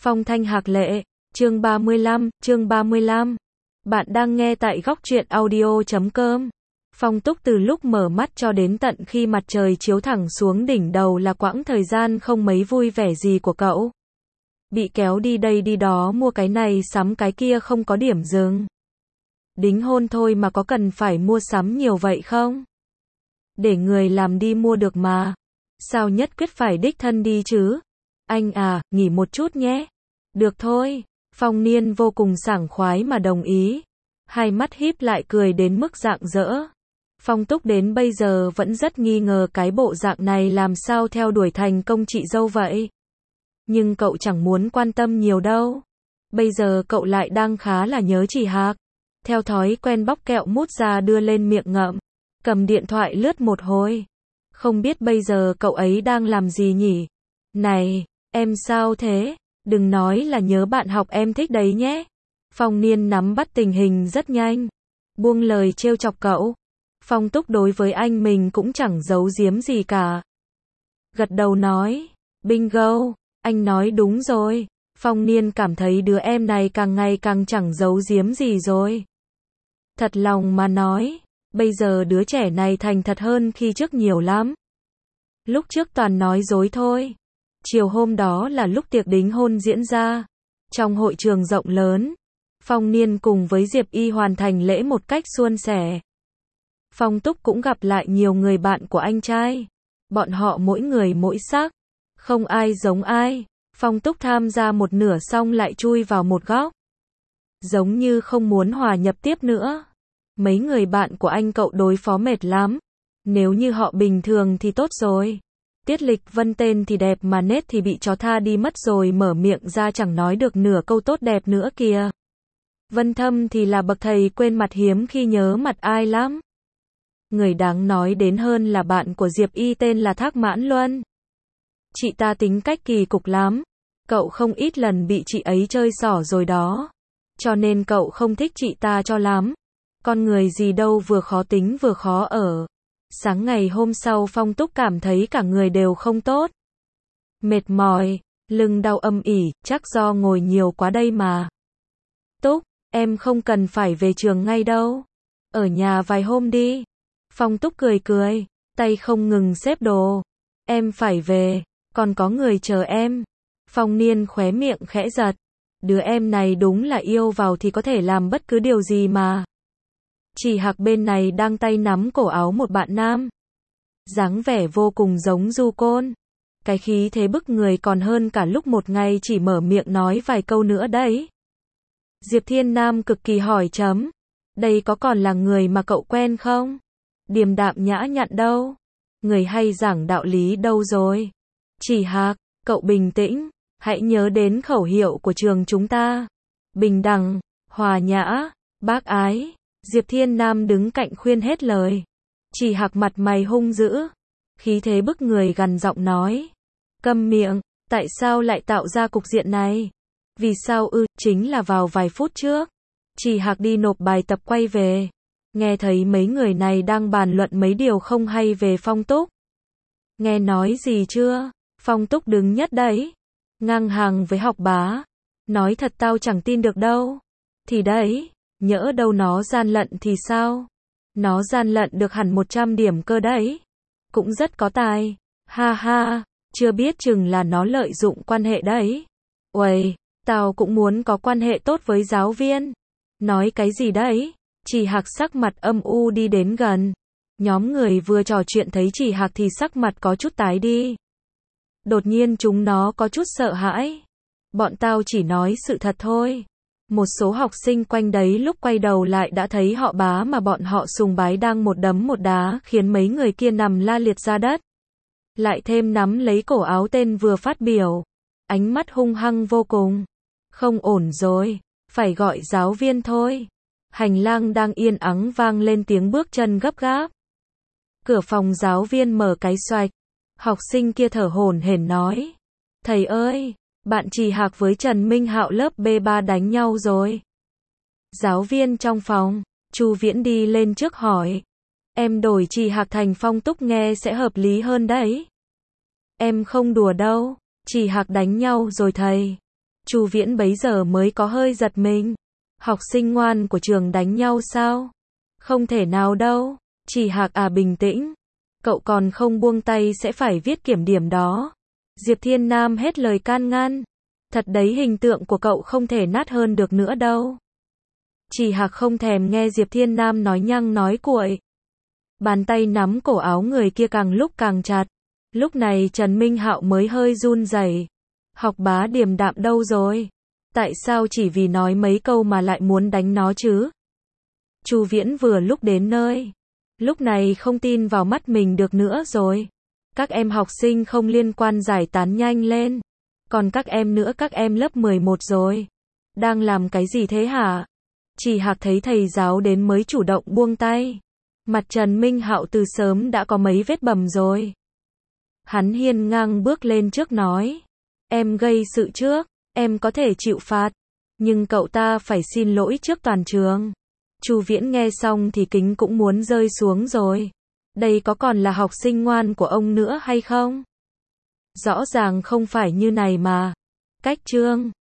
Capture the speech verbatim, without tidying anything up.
Phong Thanh Hạc Lệ, chương ba mươi lăm, chương ba mươi lăm. Bạn đang nghe tại góc truyện audio chấm com. Phong Túc từ lúc mở mắt cho đến tận khi mặt trời chiếu thẳng xuống đỉnh đầu là quãng thời gian không mấy vui vẻ gì của cậu. Bị kéo đi đây đi đó mua cái này sắm cái kia không có điểm dừng. Đính hôn thôi mà có cần phải mua sắm nhiều vậy không? Để người làm đi mua được mà. Sao nhất quyết phải đích thân đi chứ? Anh à, nghỉ một chút nhé. Được thôi. Phong Niên vô cùng sảng khoái mà đồng ý. Hai mắt híp lại cười đến mức rạng rỡ. Phong Túc đến bây giờ vẫn rất nghi ngờ cái bộ dạng này làm sao theo đuổi thành công chị dâu vậy. Nhưng cậu chẳng muốn quan tâm nhiều đâu. Bây giờ cậu lại đang khá là nhớ chị Hạc. Theo thói quen bóc kẹo mút ra đưa lên miệng ngậm. Cầm điện thoại lướt một hồi. Không biết bây giờ cậu ấy đang làm gì nhỉ? Này, em sao thế? Đừng nói là nhớ bạn học em thích đấy nhé. Phong Niên nắm bắt tình hình rất nhanh. Buông lời trêu chọc cậu. Phong Túc đối với anh mình cũng chẳng giấu giếm gì cả. Gật đầu nói. Bingo, anh nói đúng rồi. Phong Niên cảm thấy đứa em này càng ngày càng chẳng giấu giếm gì rồi. Thật lòng mà nói, bây giờ đứa trẻ này thành thật hơn khi trước nhiều lắm. Lúc trước toàn nói dối thôi. Chiều hôm đó là lúc tiệc đính hôn diễn ra. Trong hội trường rộng lớn, Phong Niên cùng với Diệp Y hoàn thành lễ một cách suôn sẻ. Phong Túc cũng gặp lại nhiều người bạn của anh trai. Bọn họ mỗi người mỗi sắc, không ai giống ai. Phong Túc tham gia một nửa xong lại chui vào một góc. Giống như không muốn hòa nhập tiếp nữa. Mấy người bạn của anh cậu đối phó mệt lắm. Nếu như họ bình thường thì tốt rồi. Tiết Lịch Vân tên thì đẹp mà nết thì bị chó tha đi mất rồi, mở miệng ra chẳng nói được nửa câu tốt đẹp nữa kìa. Vân Thâm thì là bậc thầy quên mặt hiếm khi nhớ mặt ai lắm. Người đáng nói đến hơn là bạn của Diệp Y tên là Thác Mãn Luân. Chị ta tính cách kỳ cục lắm. Cậu không ít lần bị chị ấy chơi xỏ rồi đó. Cho nên cậu không thích chị ta cho lắm. Con người gì đâu vừa khó tính vừa khó ở. Sáng ngày hôm sau Phong Túc cảm thấy cả người đều không tốt. Mệt mỏi, lưng đau âm ỉ, chắc do ngồi nhiều quá đây mà. Túc, em không cần phải về trường ngay đâu. Ở nhà vài hôm đi. Phong Túc cười cười, tay không ngừng xếp đồ. Em phải về, còn có người chờ em. Phong Niên khóe miệng khẽ giật. Đứa em này đúng là yêu vào thì có thể làm bất cứ điều gì mà. Chỉ Hạc bên này đang tay nắm cổ áo một bạn nam. Dáng vẻ vô cùng giống Du Côn. Cái khí thế bức người còn hơn cả lúc một ngày chỉ mở miệng nói vài câu nữa đấy. Diệp Thiên Nam cực kỳ hỏi chấm. Đây có còn là người mà cậu quen không? Điềm đạm nhã nhặn đâu? Người hay giảng đạo lý đâu rồi? Chỉ Hạc, cậu bình tĩnh. Hãy nhớ đến khẩu hiệu của trường chúng ta. Bình đẳng, hòa nhã, bác ái. Diệp Thiên Nam đứng cạnh khuyên hết lời. Chỉ Hạc mặt mày hung dữ. Khí thế bức người gằn giọng nói. Câm miệng, tại sao lại tạo ra cục diện này? Vì sao ư, chính là vào vài phút trước. Chỉ Hạc đi nộp bài tập quay về. Nghe thấy mấy người này đang bàn luận mấy điều không hay về Phong Túc. Nghe nói gì chưa? Phong Túc đứng nhất đấy. Ngang hàng với học bá. Nói thật tao chẳng tin được đâu. Thì đấy. Nhỡ đâu nó gian lận thì sao? Nó gian lận được hẳn một trăm điểm cơ đấy. Cũng rất có tài. Ha ha, chưa biết chừng là nó lợi dụng quan hệ đấy. Uầy, tao cũng muốn có quan hệ tốt với giáo viên. Nói cái gì đấy? Chỉ Hạc sắc mặt âm u đi đến gần. Nhóm người vừa trò chuyện thấy Chỉ Hạc thì sắc mặt có chút tái đi. Đột nhiên chúng nó có chút sợ hãi. Bọn tao chỉ nói sự thật thôi. Một số học sinh quanh đấy lúc quay đầu lại đã thấy họ bá mà bọn họ sùng bái đang một đấm một đá khiến mấy người kia nằm la liệt ra đất. Lại thêm nắm lấy cổ áo tên vừa phát biểu. Ánh mắt hung hăng vô cùng. Không ổn rồi, phải gọi giáo viên thôi. Hành lang đang yên ắng vang lên tiếng bước chân gấp gáp. Cửa phòng giáo viên mở cái xoạch. Học sinh kia thở hổn hển nói. Thầy ơi! Bạn Chỉ Hạc với Trần Minh Hạo lớp B ba đánh nhau rồi. Giáo viên trong phòng, Chu Viễn đi lên trước hỏi. Em đổi Chỉ Hạc thành Phong Túc nghe sẽ hợp lý hơn đấy. Em không đùa đâu, Chỉ Hạc đánh nhau rồi thầy. Chu Viễn bấy giờ mới có hơi giật mình. Học sinh ngoan của trường đánh nhau sao? Không thể nào đâu. Chỉ Hạc à, bình tĩnh. Cậu còn không buông tay sẽ phải viết kiểm điểm đó. Diệp Thiên Nam hết lời can ngăn. Thật đấy, hình tượng của cậu không thể nát hơn được nữa đâu. Chỉ Hạc không thèm nghe Diệp Thiên Nam nói nhăng nói cuội. Bàn tay nắm cổ áo người kia càng lúc càng chặt. Lúc này Trần Minh Hạo mới hơi run rẩy. Học bá điềm đạm đâu rồi? Tại sao chỉ vì nói mấy câu mà lại muốn đánh nó chứ? Chu Viễn vừa lúc đến nơi. Lúc này không tin vào mắt mình được nữa rồi. Các em học sinh không liên quan giải tán nhanh lên. Còn các em nữa, các em lớp mười một rồi. Đang làm cái gì thế hả? Chỉ Hạc thấy thầy giáo đến mới chủ động buông tay. Mặt Trần Minh Hạo từ sớm đã có mấy vết bầm rồi. Hắn hiên ngang bước lên trước nói. Em gây sự trước, em có thể chịu phạt. Nhưng cậu ta phải xin lỗi trước toàn trường. Chu Viễn nghe xong thì kính cũng muốn rơi xuống rồi. Đây có còn là học sinh ngoan của ông nữa hay không? Rõ ràng không phải như này mà. Cách chương